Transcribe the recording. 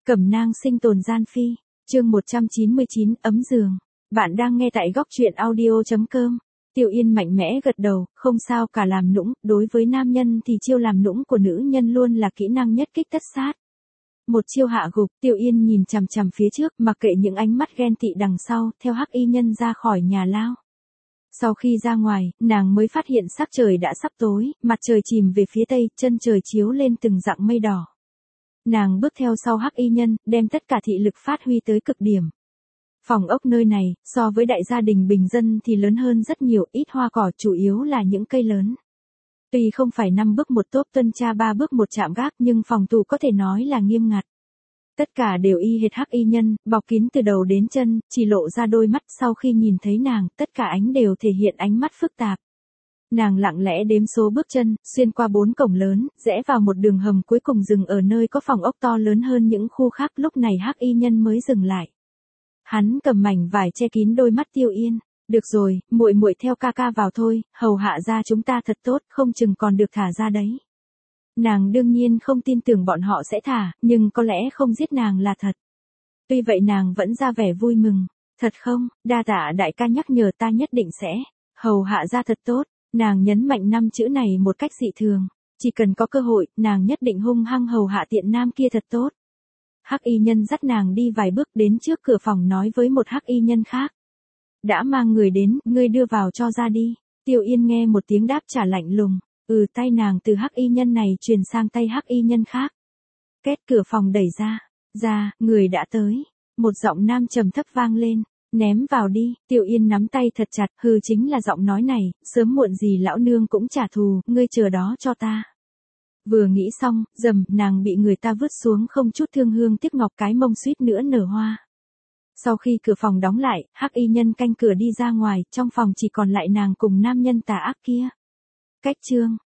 Cẩm nang sinh tồn gian phi, chương 199, ấm giường. Bạn đang nghe tại góc truyện audio.com. Tiểu Yên mạnh mẽ gật đầu, không sao cả. Làm nũng, đối với nam nhân thì chiêu làm nũng của nữ nhân luôn là kỹ năng nhất kích tất sát. Một chiêu hạ gục, Tiểu Yên nhìn chằm chằm phía trước, mặc kệ những ánh mắt ghen tị đằng sau, theo Hắc Y Nhân ra khỏi nhà lao. Sau khi ra ngoài, nàng mới phát hiện sắc trời đã sắp tối, mặt trời chìm về phía tây, chân trời chiếu lên từng dặng mây đỏ. Nàng bước theo sau Hắc Y Nhân, đem tất cả thị lực phát huy tới cực điểm. Phòng ốc nơi này, so với đại gia đình bình dân thì lớn hơn rất nhiều, ít hoa cỏ, chủ yếu là những cây lớn. Tuy không phải 5 bước một tốp tuần tra 3 bước một chạm gác, nhưng phòng thủ có thể nói là nghiêm ngặt. Tất cả đều y hệt Hắc Y Nhân, bọc kín từ đầu đến chân, chỉ lộ ra đôi mắt. Sau khi nhìn thấy nàng, tất cả ánh đều thể hiện ánh mắt phức tạp. Nàng lặng lẽ đếm số bước chân, xuyên qua 4 cổng lớn, rẽ vào một đường hầm, cuối cùng dừng ở nơi có phòng ốc to lớn hơn những khu khác. Lúc này Hắc Y Nhân mới dừng lại. Hắn cầm mảnh vải che kín đôi mắt Tiểu Yên. Được rồi, muội muội theo ca ca vào thôi, hầu hạ ra chúng ta thật tốt, không chừng còn được thả ra đấy. Nàng đương nhiên không tin tưởng bọn họ sẽ thả, nhưng có lẽ không giết nàng là thật. Tuy vậy nàng vẫn ra vẻ vui mừng. Thật không, đa tạ đại ca nhắc nhở, ta nhất định sẽ hầu hạ ra thật tốt. Nàng nhấn mạnh 5 chữ này một cách dị thường. Chỉ cần có cơ hội, nàng nhất định hung hăng hầu hạ tiện nam kia thật tốt. Hắc Y Nhân dắt nàng đi vài bước đến trước cửa phòng, nói với một Hắc Y Nhân khác. Đã mang người đến, ngươi đưa vào cho ra đi. Tiểu Yên nghe một tiếng đáp trả lạnh lùng. Tay nàng từ Hắc Y Nhân này truyền sang tay Hắc Y Nhân khác. Két, cửa phòng đẩy ra. Người đã tới. Một giọng nam trầm thấp vang lên. Ném vào đi. Tiểu Yên nắm tay thật chặt, chính là giọng nói này, sớm muộn gì lão nương cũng trả thù, ngươi chờ đó cho ta. Vừa nghĩ xong, nàng bị người ta vứt xuống không chút thương hương tiếc ngọc, cái mông suýt nữa nở hoa. Sau khi cửa phòng đóng lại, Hắc Y Nhân canh cửa đi ra ngoài, trong phòng chỉ còn lại nàng cùng nam nhân tà ác kia. Cách chương